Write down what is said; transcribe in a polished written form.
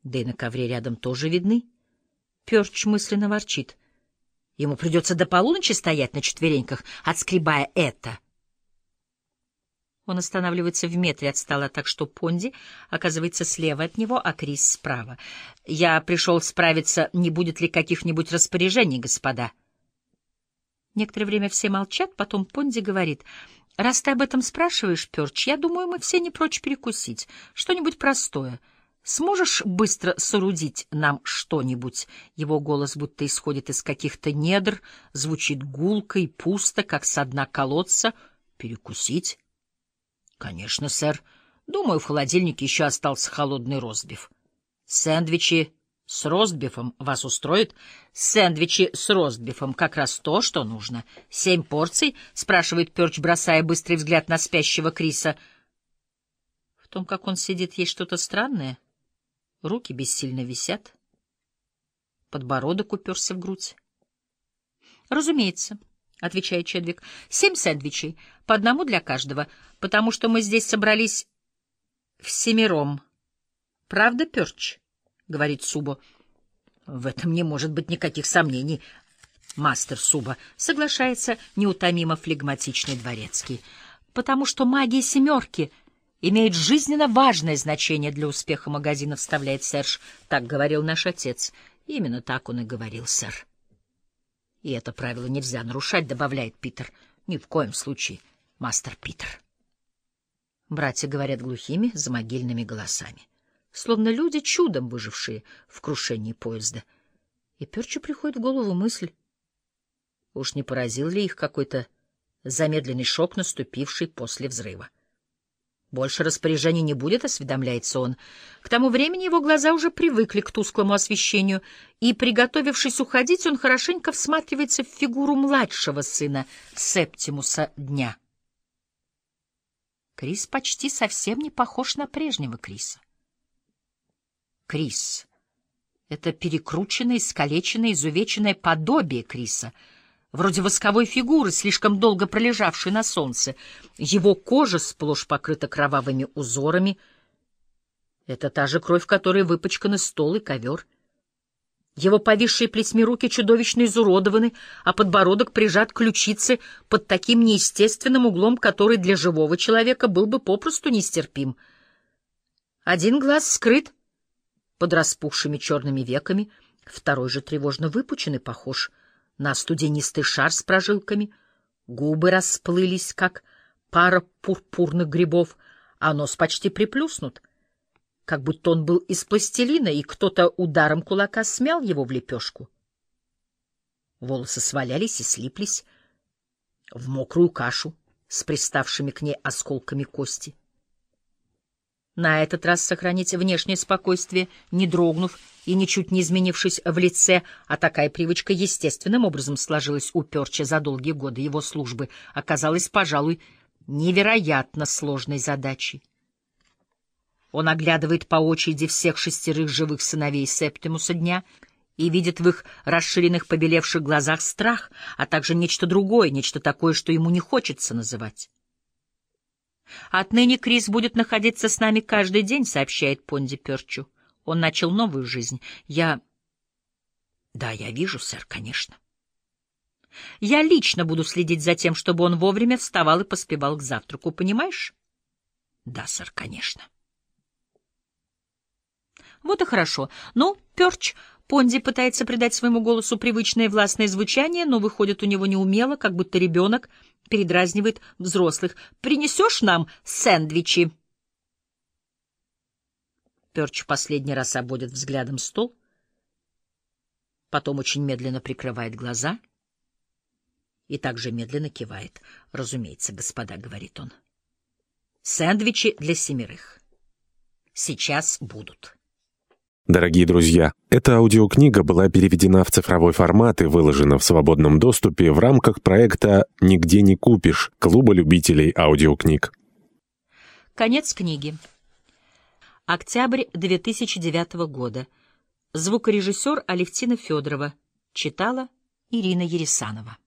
Да и на ковре рядом тоже видны. Пёрч мысленно ворчит. Ему придется до полуночи стоять на четвереньках, отскребая это. Он останавливается в метре от стола, так что Понди оказывается слева от него, а Крис справа. «Я пришел справиться, не будет ли каких-нибудь распоряжений, господа?» Некоторое время все молчат, потом Понди говорит: «Раз ты об этом спрашиваешь, Пёрч, я думаю, мы все не прочь перекусить. Что-нибудь простое. Сможешь быстро соорудить нам что-нибудь?» Его голос будто исходит из каких-то недр, звучит гулко и пусто, как со дна колодца. «Перекусить?» «Конечно, сэр. Думаю, в холодильнике еще остался холодный ростбиф. Сэндвичи с ростбифом вас устроит?» «Сэндвичи с ростбифом — как раз то, что нужно. 7 порций?» — спрашивает Пёрч, бросая быстрый взгляд на спящего Криса. В том, как он сидит, есть что-то странное. Руки бессильно висят. Подбородок уперся в грудь. «Разумеется», — отвечает Чедвик, — 7 сэндвичей, по одному для каждого, потому что мы здесь собрались всемиром. Правда, Пёрч?» — говорит Субо. «В этом не может быть никаких сомнений, мастер Субо», — соглашается неутомимо флегматичный дворецкий. «Потому что магия семерки имеет жизненно важное значение для успеха магазина», — вставляет Серж. «Так говорил наш отец». «Именно так он и говорил, сэр». «И это правило нельзя нарушать», — добавляет Питер. «Ни в коем случае, мастер Питер». Братья говорят глухими, замогильными голосами, словно люди, чудом выжившие в крушении поезда. И Пёрчу приходит в голову мысль, уж не поразил ли их какой-то замедленный шок, наступивший после взрыва. «Больше распоряжений не будет», — осведомляется он. К тому времени его глаза уже привыкли к тусклому освещению, и, приготовившись уходить, он хорошенько всматривается в фигуру младшего сына Септимуса Дня. Крис почти совсем не похож на прежнего Криса. Крис — это перекрученное, искалеченное, изувеченное подобие Криса, вроде восковой фигуры, слишком долго пролежавшей на солнце. Его кожа сплошь покрыта кровавыми узорами. Это та же кровь, которой выпачканы стол и ковер. Его повисшие плетьми руки чудовищно изуродованы, а подбородок прижат к ключице под таким неестественным углом, который для живого человека был бы попросту нестерпим. Один глаз скрыт под распухшими черными веками, второй же тревожно выпучен и похож на студенистый шар с прожилками. Губы расплылись, как пара пурпурных грибов, а нос почти приплюснут, как будто он был из пластилина, и кто-то ударом кулака смял его в лепешку. Волосы свалялись и слиплись в мокрую кашу с приставшими к ней осколками кости. На этот раз сохранить внешнее спокойствие, не дрогнув и ничуть не изменившись в лице, а такая привычка естественным образом сложилась у Пёрча за долгие годы его службы, оказалась, пожалуй, невероятно сложной задачей. Он оглядывает по очереди всех 6 живых сыновей Септимуса Дня и видит в их расширенных побелевших глазах страх, а также нечто другое, нечто такое, что ему не хочется называть. «Отныне Крис будет находиться с нами каждый день», — сообщает Понди Пёрчу. «Он начал новую жизнь. Да, я вижу, сэр, конечно. Я лично буду следить за тем, чтобы он вовремя вставал и поспевал к завтраку, понимаешь?» «Да, сэр, конечно». «Вот и хорошо. Ну, Пёрч...» Понди пытается придать своему голосу привычное властное звучание, но выходит у него неумело, как будто ребенок передразнивает взрослых. «Принесешь нам сэндвичи?» Пёрч в последний раз обводит взглядом стол, потом очень медленно прикрывает глаза и также медленно кивает. «Разумеется, господа», — говорит он. «Сэндвичи для 7. Сейчас будут». Дорогие друзья, эта аудиокнига была переведена в цифровой формат и выложена в свободном доступе в рамках проекта «Нигде не купишь» Клуба любителей аудиокниг. Конец книги. Октябрь 2009 года. Звукорежиссер Алевтина Федорова. Читала Ирина Ересанова.